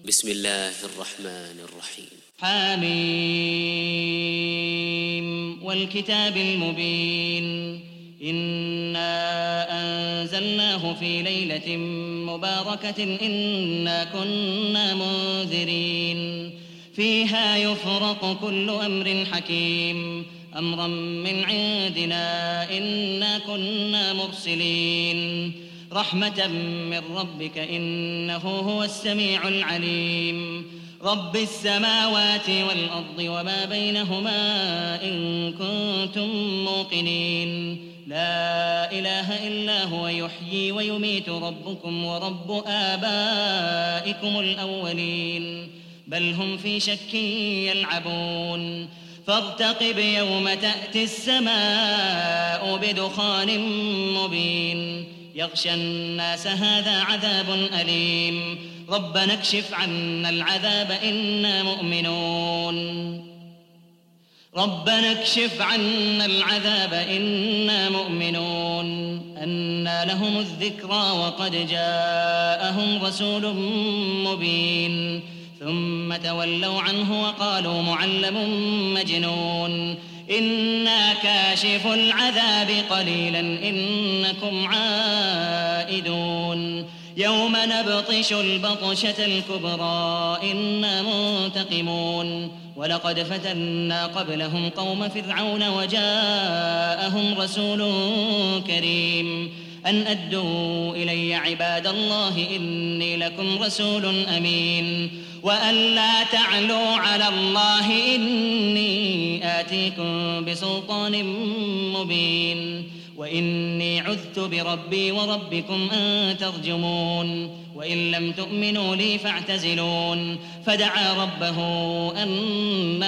بسم الله الرحمن الرحيم. حميم والكتاب المبين إنا أنزلناه في ليلة مباركة إنا كنا منذرين فيها يفرق كل أمر حكيم أمرا من عندنا إنا كنا مرسلين رحمة من ربك إنه هو السميع العليم رب السماوات والأرض وما بينهما إن كنتم موقنين لا إله إلا هو يحيي ويميت ربكم ورب آبائكم الأولين بل هم في شك يلعبون فارتقب يوم تأتي السماء بدخان مبين يغشى الناس هذا عذاب أليم ربنا اكشف عنا العذاب إنا مؤمنون ربنا اكشف عنا العذاب إنا مؤمنون أنى لهم الذكرى وقد جاءهم رسول مبين ثم تولوا عنه وقالوا معلم مجنون إنا كاشف العذاب قليلا إنكم عائدون يوم نبطش البطشة الكبرى إنا منتقمون ولقد فتنا قبلهم قوم فرعون وجاءهم رسول كريم أن أدوا إلي عباد الله إني لكم رسول أمين وأن لا تعلوا على الله إني آتيكم بسلطان مبين وإني عذت بربي وربكم أن ترجمون وإن لم تؤمنوا لي فاعتزلون فدعا ربه أن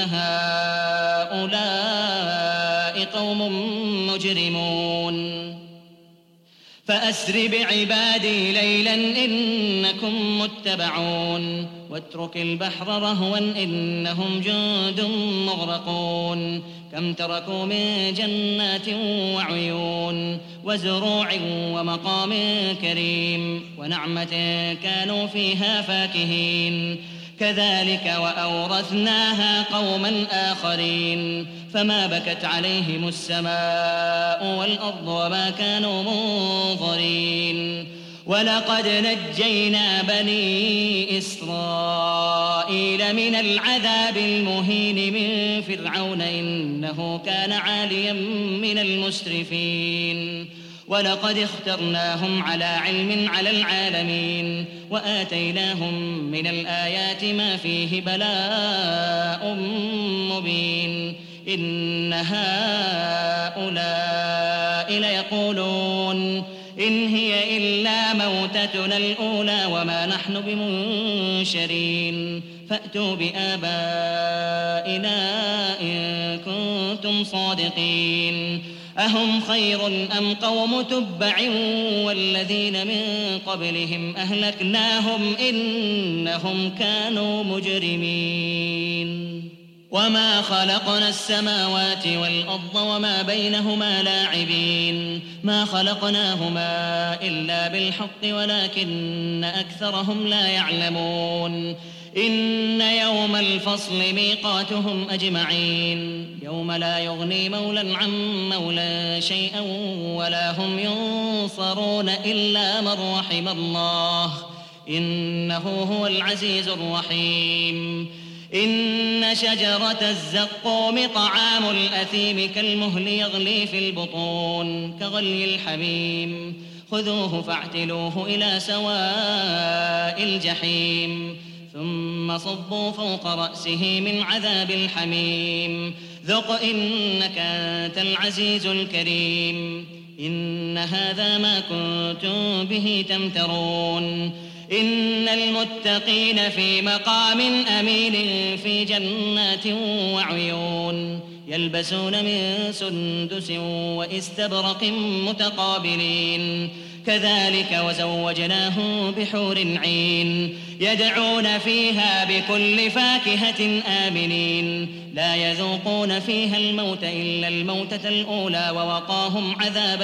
هؤلاء قوم مجرمون فأسر بعبادي ليلا إنكم متبعون واترك البحر رهوا إنهم جند مغرقون كم تركوا من جنات وعيون وزروع ومقام كريم ونعمة كانوا فيها فاكهين كذلك وأورثناها قوما آخرين فما بكت عليهم السماء والأرض وما كانوا منظرين ولقد نجينا بني إسرائيل من العذاب المهين من فرعون إنه كان عاليا من المسرفين ولقد اخترناهم على علم على العالمين وآتيناهم من الآيات ما فيه بلاء مبين إن هؤلاء ليقولون إن هي إلا موتتنا الأولى وما نحن بمنشرين فأتوا بآبائنا إن كنتم صادقين أهم خير أم قوم تبع والذين من قبلهم أهلكناهم إنهم كانوا مجرمين وما خلقنا السماوات والأرض وما بينهما لاعبين ما خلقناهما إلا بالحق ولكن أكثرهم لا يعلمون إن يوم الفصل ميقاتهم أجمعين يوم لا يغني مولى عن مولى شيئا ولا هم ينصرون إلا من رحم الله إنه هو العزيز الرحيم إن شجرة الزقوم طعام الأثيم كالمهل يغلي في البطون كغلي الحميم خذوه فاعتلوه إلى سواء الجحيم ثم صبوا فوق رأسه من عذاب الحميم ذق إنك أنت العزيز الكريم إن هذا ما كنتم به تمترون إن المتقين في مقام أمين في جنات وعيون يلبسون من سندس وإستبرق متقابلين كذلك وزوجناهم بحور عين يدعون فيها بكل فاكهة آمنين لا يذوقون فيها الموت إلا الموتة الأولى ووقاهم عذاب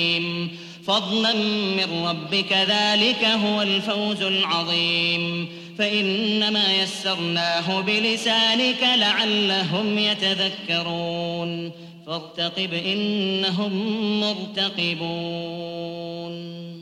الجحيم فضلا من ربك ذلك هو الفوز العظيم فإنما يسرناه بلسانك لعلهم يتذكرون فارتقب إنهم مرتقبون